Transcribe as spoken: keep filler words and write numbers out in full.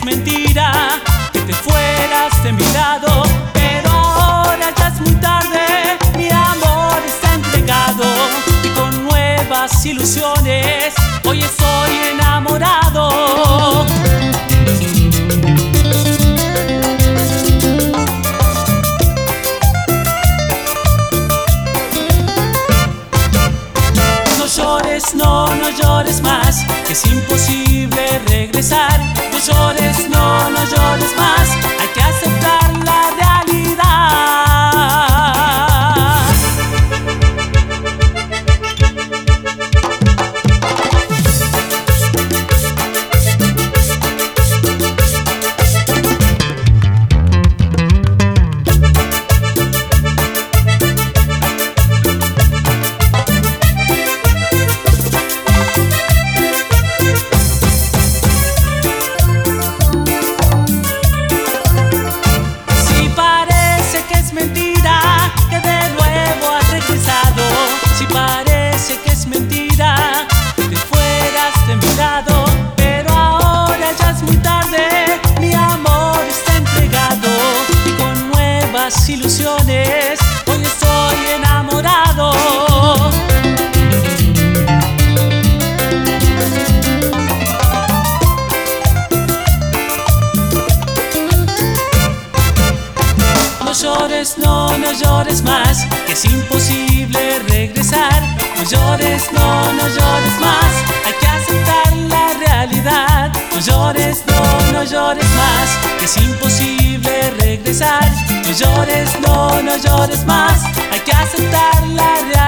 mentira que te fueras de mi lado, pero ahora ya es muy tarde, mi amor está entregado y con nuevas ilusiones hoy estoy enamorado. No llores, no, no llores más, que es imposible regresar. No llores, no, no llores más, hay que aceptar la realidad. Si parece que es mentira que te fueras de mi lado, pero ahora ya es muy tarde, mi amor está entregado y con nuevas ilusiones hoy estoy enamorado. No llores, no, no llores más, que es imposible regresar. No llores, no, no llores más, hay que aceptar la realidad. No llores, no, no llores más, que es imposible regresar. No llores, no, no llores más, hay que aceptar la realidad.